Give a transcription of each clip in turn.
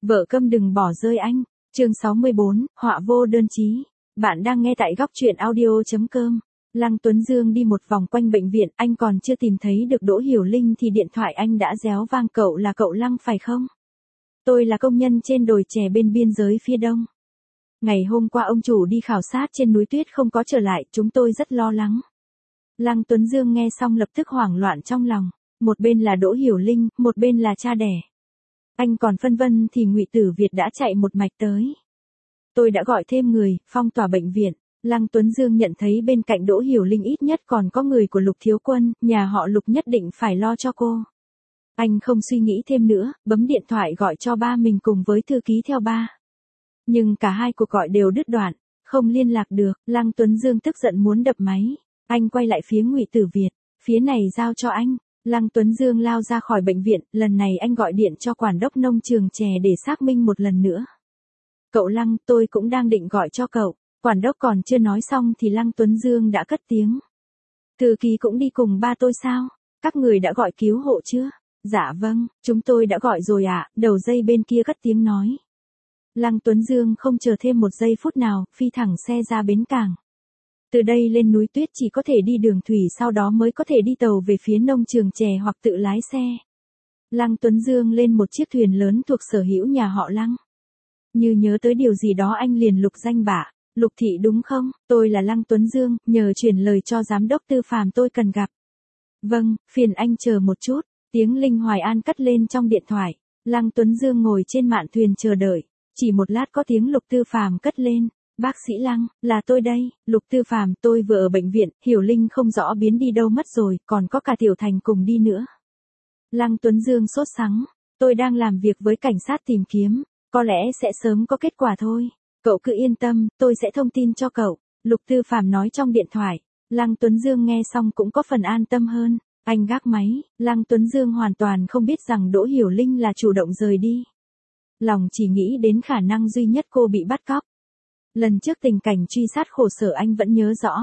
Vợ câm đừng bỏ rơi anh. Chương 64, họa vô đơn chí. Bạn đang nghe tại góc truyện audio.com. Lăng Tuấn Dương đi một vòng quanh bệnh viện, anh còn chưa tìm thấy được Đỗ Hiểu Linh thì điện thoại anh đã réo vang. Cậu là cậu Lăng phải không? Tôi là công nhân trên đồi chè bên biên giới phía đông. Ngày hôm qua ông chủ đi khảo sát trên núi tuyết không có trở lại, chúng tôi rất lo lắng. Lăng Tuấn Dương nghe xong lập tức hoảng loạn trong lòng. Một bên là Đỗ Hiểu Linh, một bên là cha đẻ. Anh còn phân vân thì Ngụy Tử Việt đã chạy một mạch tới. Tôi đã gọi thêm người, phong tỏa bệnh viện. Lăng Tuấn Dương nhận thấy bên cạnh Đỗ Hiểu Linh ít nhất còn có người của Lục Thiếu Quân, nhà họ Lục nhất định phải lo cho cô. Anh không suy nghĩ thêm nữa, bấm điện thoại gọi cho ba mình cùng với thư ký theo ba. Nhưng cả hai cuộc gọi đều đứt đoạn, không liên lạc được. Lăng Tuấn Dương tức giận muốn đập máy. Anh quay lại phía Ngụy Tử Việt, phía này giao cho anh. Lăng Tuấn Dương lao ra khỏi bệnh viện, lần này anh gọi điện cho quản đốc nông trường chè để xác minh một lần nữa. Cậu Lăng, tôi cũng đang định gọi cho cậu. Quản đốc còn chưa nói xong thì Lăng Tuấn Dương đã cất tiếng. Thư ký cũng đi cùng ba tôi sao? Các người đã gọi cứu hộ chưa? Dạ vâng, chúng tôi đã gọi rồi ạ. Đầu dây bên kia cất tiếng nói. Lăng Tuấn Dương không chờ thêm một giây phút nào, phi thẳng xe ra bến cảng. Từ đây lên núi tuyết chỉ có thể đi đường thủy, sau đó mới có thể đi tàu về phía nông trường chè hoặc tự lái xe. Lăng Tuấn Dương lên một chiếc thuyền lớn thuộc sở hữu nhà họ Lăng. Như nhớ tới điều gì đó anh liền lục danh bạ. Lục thị đúng không? Tôi là Lăng Tuấn Dương, nhờ chuyển lời cho giám đốc Tư Phàm tôi cần gặp. Vâng, phiền anh chờ một chút. Tiếng Linh Hoài An cất lên trong điện thoại. Lăng Tuấn Dương ngồi trên mạn thuyền chờ đợi. Chỉ một lát có tiếng Lục Tư Phàm cất lên. Bác sĩ Lăng, là tôi đây. Lục Tư Phàm, tôi vừa ở bệnh viện, Hiểu Linh không rõ biến đi đâu mất rồi, còn có cả Tiểu Thành cùng đi nữa. Lăng Tuấn Dương sốt sắng. Tôi đang làm việc với cảnh sát tìm kiếm, có lẽ sẽ sớm có kết quả thôi. Cậu cứ yên tâm, tôi sẽ thông tin cho cậu. Lục Tư Phàm nói trong điện thoại. Lăng Tuấn Dương nghe xong cũng có phần an tâm hơn. Anh gác máy. Lăng Tuấn Dương hoàn toàn không biết rằng Đỗ Hiểu Linh là chủ động rời đi. Lòng chỉ nghĩ đến khả năng duy nhất cô bị bắt cóc. Lần trước tình cảnh truy sát khổ sở anh vẫn nhớ rõ.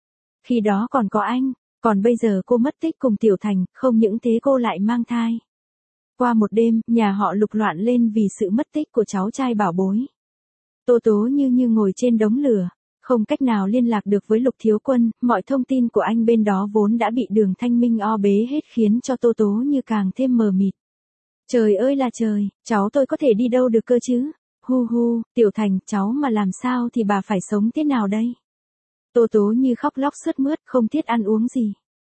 Khi đó còn có anh, còn bây giờ cô mất tích cùng Tiểu Thành, không những thế cô lại mang thai. Qua một đêm, nhà họ Lục loạn lên vì sự mất tích của cháu trai bảo bối. Tô Tố như ngồi trên đống lửa, không cách nào liên lạc được với Lục Thiếu Quân, mọi thông tin của anh bên đó vốn đã bị Đường Thanh Minh o bế hết khiến cho Tô Tố như càng thêm mờ mịt. Trời ơi là trời, cháu tôi có thể đi đâu được cơ chứ? Hu hu, Tiểu Thành, cháu mà làm sao thì bà phải sống thế nào đây? Tô Tố như khóc lóc sướt mướt, không thiết ăn uống gì.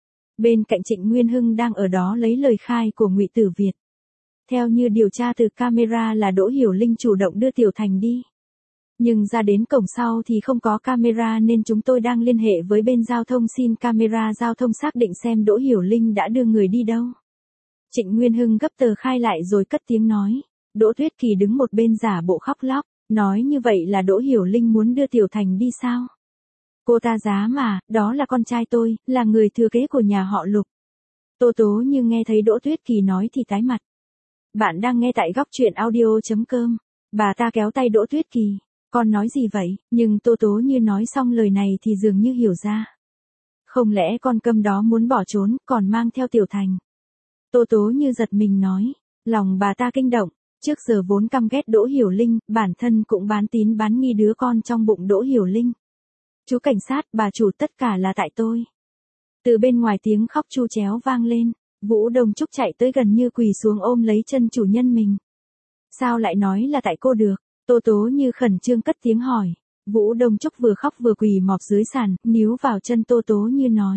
Bên cạnh Trịnh Nguyên Hưng đang ở đó lấy lời khai của Ngụy Tử Việt. Theo như điều tra từ camera là Đỗ Hiểu Linh chủ động đưa Tiểu Thành đi. Nhưng ra đến cổng sau thì không có camera nên chúng tôi đang liên hệ với bên giao thông xin camera giao thông xác định xem Đỗ Hiểu Linh đã đưa người đi đâu. Trịnh Nguyên Hưng gấp tờ khai lại rồi cất tiếng nói. Đỗ Tuyết Kỳ đứng một bên giả bộ khóc lóc, nói như vậy là Đỗ Hiểu Linh muốn đưa Tiểu Thành đi sao? Cô ta giá mà, đó là con trai tôi, là người thừa kế của nhà họ Lục. Tô Tố như nghe thấy Đỗ Tuyết Kỳ nói thì tái mặt. Bạn đang nghe tại góc truyện audio.com. Bà ta kéo tay Đỗ Tuyết Kỳ. Con nói gì vậy? Nhưng Tô Tố như nói xong lời này thì dường như hiểu ra. Không lẽ con câm đó muốn bỏ trốn, còn mang theo Tiểu Thành? Tô Tố như giật mình nói. Lòng bà ta kinh động. Trước giờ vốn căm ghét Đỗ Hiểu Linh, bản thân cũng bán tín bán nghi đứa con trong bụng Đỗ Hiểu Linh. Chú cảnh sát, bà chủ, tất cả là tại tôi. Từ bên ngoài tiếng khóc chu chéo vang lên. Vũ Đông Trúc chạy tới gần như quỳ xuống ôm lấy chân chủ nhân mình. Sao lại nói là tại cô được? Tô Tố như khẩn trương cất tiếng hỏi. Vũ Đông Trúc vừa khóc vừa quỳ mọp dưới sàn, níu vào chân Tô Tố như nói.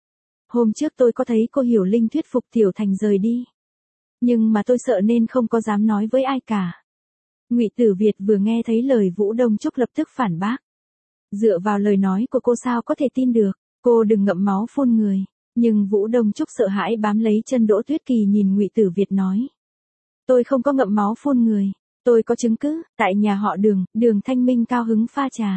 Hôm trước tôi có thấy cô Hiểu Linh thuyết phục Tiểu Thành rời đi. Nhưng mà tôi sợ nên không có dám nói với ai cả. Ngụy Tử Việt vừa nghe thấy lời Vũ Đông Trúc lập tức phản bác. Dựa vào lời nói của cô sao có thể tin được, cô đừng ngậm máu phun người. Nhưng Vũ Đông Trúc sợ hãi bám lấy chân Đỗ Tuyết Kỳ nhìn Ngụy Tử Việt nói. Tôi không có ngậm máu phun người, tôi có chứng cứ, tại nhà họ Đường, Đường Thanh Minh cao hứng pha trà.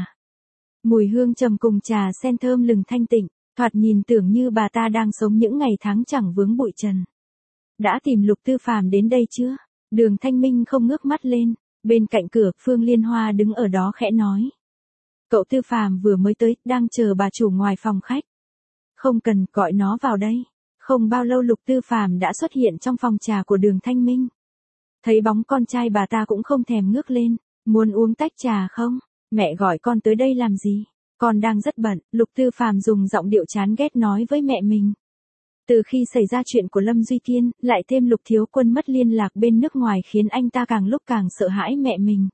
Mùi hương trầm cùng trà sen thơm lừng thanh tịnh, thoạt nhìn tưởng như bà ta đang sống những ngày tháng chẳng vướng bụi trần. Đã tìm Lục Tư Phàm đến đây chưa? Đường Thanh Minh không ngước mắt lên, bên cạnh cửa Phương Liên Hoa đứng ở đó khẽ nói. Cậu Tư Phàm vừa mới tới, đang chờ bà chủ ngoài phòng khách. Không cần, gọi nó vào đây. Không bao lâu Lục Tư Phàm đã xuất hiện trong phòng trà của Đường Thanh Minh. Thấy bóng con trai bà ta cũng không thèm ngước lên. Muốn uống tách trà không? Mẹ gọi con tới đây làm gì? Con đang rất bận, Lục Tư Phàm dùng giọng điệu chán ghét nói với mẹ mình. Từ khi xảy ra chuyện của Lâm Duy Kiên, lại thêm Lục Thiếu Quân mất liên lạc bên nước ngoài khiến anh ta càng lúc càng sợ hãi mẹ mình.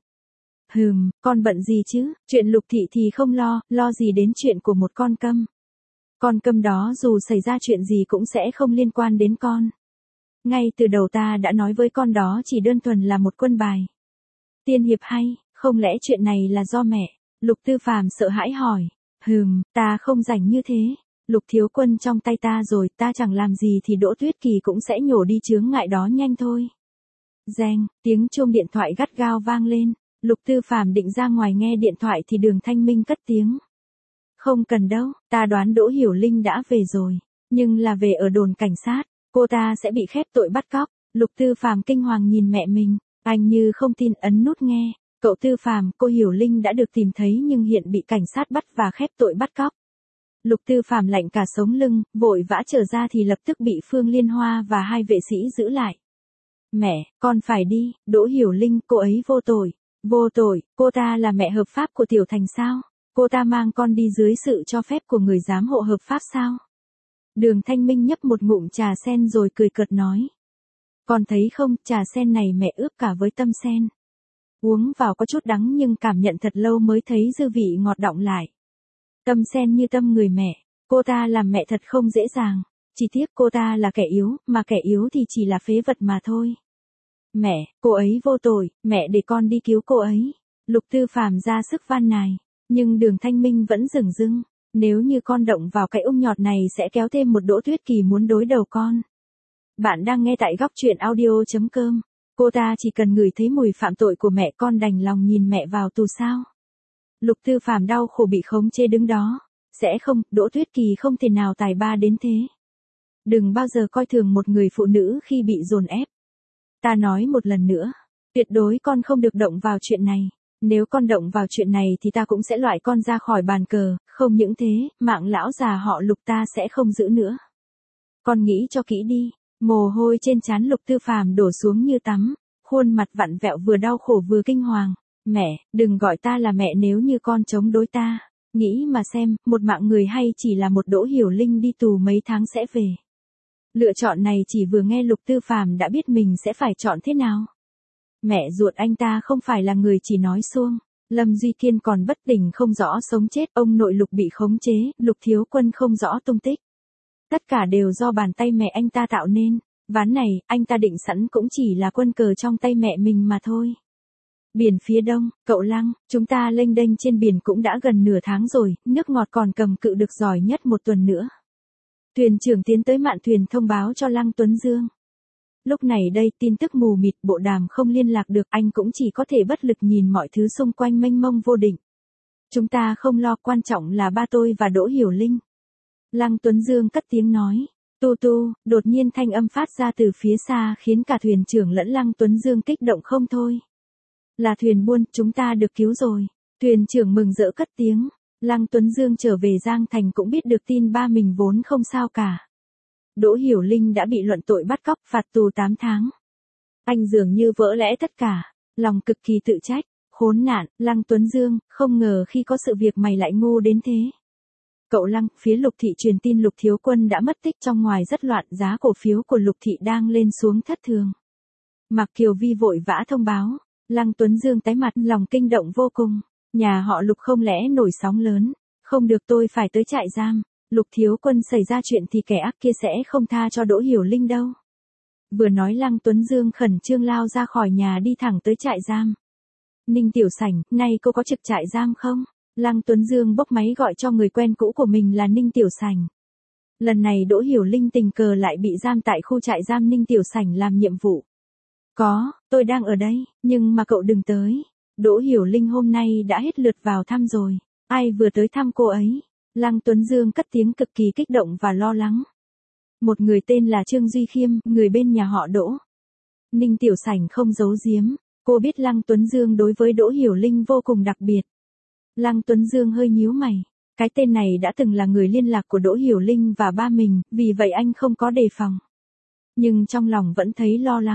Con bận gì chứ, chuyện Lục Thị thì không lo gì đến chuyện của một con câm. Con câm đó dù xảy ra chuyện gì cũng sẽ không liên quan đến con. Ngay từ đầu ta đã nói với con đó chỉ đơn thuần là một quân bài. Tiên hiệp hay, không lẽ chuyện này là do mẹ? Lục Tư Phàm sợ hãi hỏi. Ta không rảnh như thế. Lục Thiếu Quân trong tay ta rồi, ta chẳng làm gì thì Đỗ Tuyết Kỳ cũng sẽ nhổ đi chướng ngại đó nhanh thôi. Reng, tiếng chuông điện thoại gắt gao vang lên. Lục Tư Phàm định ra ngoài nghe điện thoại thì Đường Thanh Minh cất tiếng. Không cần đâu, ta đoán Đỗ Hiểu Linh đã về rồi. Nhưng là về ở đồn cảnh sát, cô ta sẽ bị khép tội bắt cóc. Lục Tư Phàm kinh hoàng nhìn mẹ mình, anh như không tin ấn nút nghe. Cậu Tư Phàm, cô Hiểu Linh đã được tìm thấy nhưng hiện bị cảnh sát bắt và khép tội bắt cóc. Lục Tư Phàm lạnh cả sống lưng, vội vã trở ra thì lập tức bị Phương Liên Hoa và hai vệ sĩ giữ lại. Mẹ, con phải đi, Đỗ Hiểu Linh, cô ấy vô tội. Vô tội, cô ta là mẹ hợp pháp của Tiểu Thành sao? Cô ta mang con đi dưới sự cho phép của người giám hộ hợp pháp sao? Đường Thanh Minh nhấp một ngụm trà sen rồi cười cợt nói. Con thấy không, trà sen này mẹ ướp cả với tâm sen. Uống vào có chút đắng nhưng cảm nhận thật lâu mới thấy dư vị ngọt đọng lại. Tâm sen như tâm người mẹ, cô ta làm mẹ thật không dễ dàng. Chỉ tiếc cô ta là kẻ yếu, mà kẻ yếu thì chỉ là phế vật mà thôi. Mẹ, cô ấy vô tội, mẹ để con đi cứu cô ấy. Lục Tư Phàm ra sức van nài, nhưng Đường Thanh Minh vẫn dửng dưng. Nếu như con động vào cái ung nhọt này sẽ kéo thêm một Đỗ Tuyết Kỳ muốn đối đầu con. Bạn đang nghe tại góc truyện audio.com. Cô ta chỉ cần ngửi thấy mùi phạm tội của mẹ con đành lòng nhìn mẹ vào tù sao. Lục Tư Phàm đau khổ bị khống chế đứng đó. Sẽ không, Đỗ Tuyết Kỳ không thể nào tài ba đến thế. Đừng bao giờ coi thường một người phụ nữ khi bị dồn ép. Ta nói một lần nữa, tuyệt đối con không được động vào chuyện này. Nếu con động vào chuyện này thì ta cũng sẽ loại con ra khỏi bàn cờ, không những thế, mạng lão già họ Lục ta sẽ không giữ nữa. Con nghĩ cho kỹ đi, mồ hôi trên trán Lục Tư Phàm đổ xuống như tắm, khuôn mặt vặn vẹo vừa đau khổ vừa kinh hoàng. Mẹ, đừng gọi ta là mẹ nếu như con chống đối ta. Nghĩ mà xem, một mạng người hay chỉ là một Đỗ Hiểu Linh đi tù mấy tháng sẽ về. Lựa chọn này chỉ vừa nghe Lục Tư Phàm đã biết mình sẽ phải chọn thế nào. Mẹ ruột anh ta không phải là người chỉ nói suông. Lâm Duy Kiên còn bất tỉnh không rõ sống chết, ông nội Lục bị khống chế, Lục Thiếu Quân không rõ tung tích. Tất cả đều do bàn tay mẹ anh ta tạo nên. Ván này, anh ta định sẵn cũng chỉ là quân cờ trong tay mẹ mình mà thôi. Biển phía đông, cậu Lăng, chúng ta lênh đênh trên biển cũng đã gần nửa tháng rồi, nước ngọt còn cầm cự được giỏi nhất một tuần nữa. Thuyền trưởng tiến tới mạn thuyền thông báo cho Lăng Tuấn Dương. Lúc này đây tin tức mù mịt, bộ đàm không liên lạc được, anh cũng chỉ có thể bất lực nhìn mọi thứ xung quanh mênh mông vô định. Chúng ta không lo, quan trọng là ba tôi và Đỗ Hiểu Linh. Lăng Tuấn Dương cất tiếng nói. Tu tu, đột nhiên thanh âm phát ra từ phía xa khiến cả thuyền trưởng lẫn Lăng Tuấn Dương kích động không thôi. Là thuyền buôn, chúng ta được cứu rồi. Thuyền trưởng mừng rỡ cất tiếng. Lăng Tuấn Dương trở về Giang Thành cũng biết được tin ba mình vốn không sao cả. Đỗ Hiểu Linh đã bị luận tội bắt cóc, phạt tù 8 tháng. Anh dường như vỡ lẽ tất cả, lòng cực kỳ tự trách. Khốn nạn, Lăng Tuấn Dương, không ngờ khi có sự việc mày lại ngu đến thế. Cậu Lăng, phía Lục Thị truyền tin Lục Thiếu Quân đã mất tích, trong ngoài rất loạn, giá cổ phiếu của Lục Thị đang lên xuống thất thường. Mạc Kiều Vi vội vã thông báo. Lăng Tuấn Dương tái mặt, lòng kinh động vô cùng. Nhà họ Lục không lẽ nổi sóng lớn. Không được, tôi phải tới trại giam. Lục Thiếu Quân xảy ra chuyện thì kẻ ác kia sẽ không tha cho Đỗ Hiểu Linh đâu. Vừa nói Lăng Tuấn Dương khẩn trương lao ra khỏi nhà đi thẳng tới trại giam. Ninh Tiểu Sảnh, nay cô có trực trại giam không? Lăng Tuấn Dương bốc máy gọi cho người quen cũ của mình là Ninh Tiểu Sảnh. Lần này Đỗ Hiểu Linh tình cờ lại bị giam tại khu trại giam Ninh Tiểu Sảnh làm nhiệm vụ. Có, tôi đang ở đây, nhưng mà cậu đừng tới. Đỗ Hiểu Linh hôm nay đã hết lượt vào thăm rồi. Ai vừa tới thăm cô ấy? Lăng Tuấn Dương cất tiếng cực kỳ kích động và lo lắng. Một người tên là Trương Duy Khiêm, người bên nhà họ Đỗ. Ninh Tiểu Sảnh không giấu giếm. Cô biết Lăng Tuấn Dương đối với Đỗ Hiểu Linh vô cùng đặc biệt. Lăng Tuấn Dương hơi nhíu mày. Cái tên này đã từng là người liên lạc của Đỗ Hiểu Linh và ba mình, vì vậy anh không có đề phòng. Nhưng trong lòng vẫn thấy lo lắng.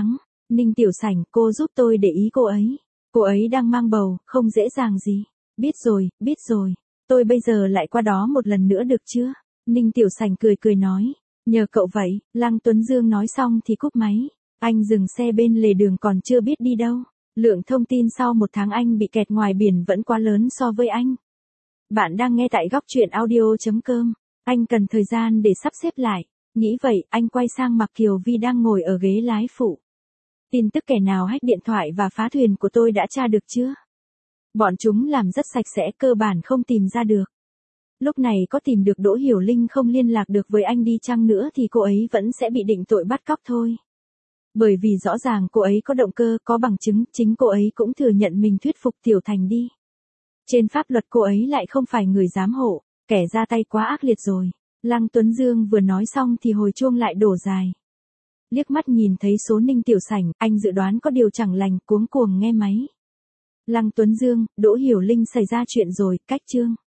Ninh Tiểu Sảnh, cô giúp tôi để ý cô ấy. Cô ấy đang mang bầu, không dễ dàng gì. Biết rồi. Tôi bây giờ lại qua đó một lần nữa được chưa? Ninh Tiểu Sảnh cười cười nói. Nhờ cậu vậy, Lăng Tuấn Dương nói xong thì cúp máy. Anh dừng xe bên lề đường còn chưa biết đi đâu. Lượng thông tin sau một tháng anh bị kẹt ngoài biển vẫn quá lớn so với anh. Bạn đang nghe tại góc truyện audio.com. Anh cần thời gian để sắp xếp lại. Nghĩ vậy, anh quay sang Mạc Kiều Vi đang ngồi ở ghế lái phụ. Tin tức kẻ nào hack điện thoại và phá thuyền của tôi đã tra được chưa? Bọn chúng làm rất sạch sẽ, cơ bản không tìm ra được. Lúc này có tìm được Đỗ Hiểu Linh không liên lạc được với anh đi chăng nữa thì cô ấy vẫn sẽ bị định tội bắt cóc thôi. Bởi vì rõ ràng cô ấy có động cơ, có bằng chứng, chính cô ấy cũng thừa nhận mình thuyết phục Tiểu Thành đi. Trên pháp luật cô ấy lại không phải người giám hộ, kẻ ra tay quá ác liệt rồi. Lăng Tuấn Dương vừa nói xong thì hồi chuông lại đổ dài. Liếc mắt nhìn thấy số Ninh Tiểu Sảnh, anh dự đoán có điều chẳng lành, cuống cuồng nghe máy. Lăng Tuấn Dương, Đỗ Hiểu Linh xảy ra chuyện rồi, cách chương.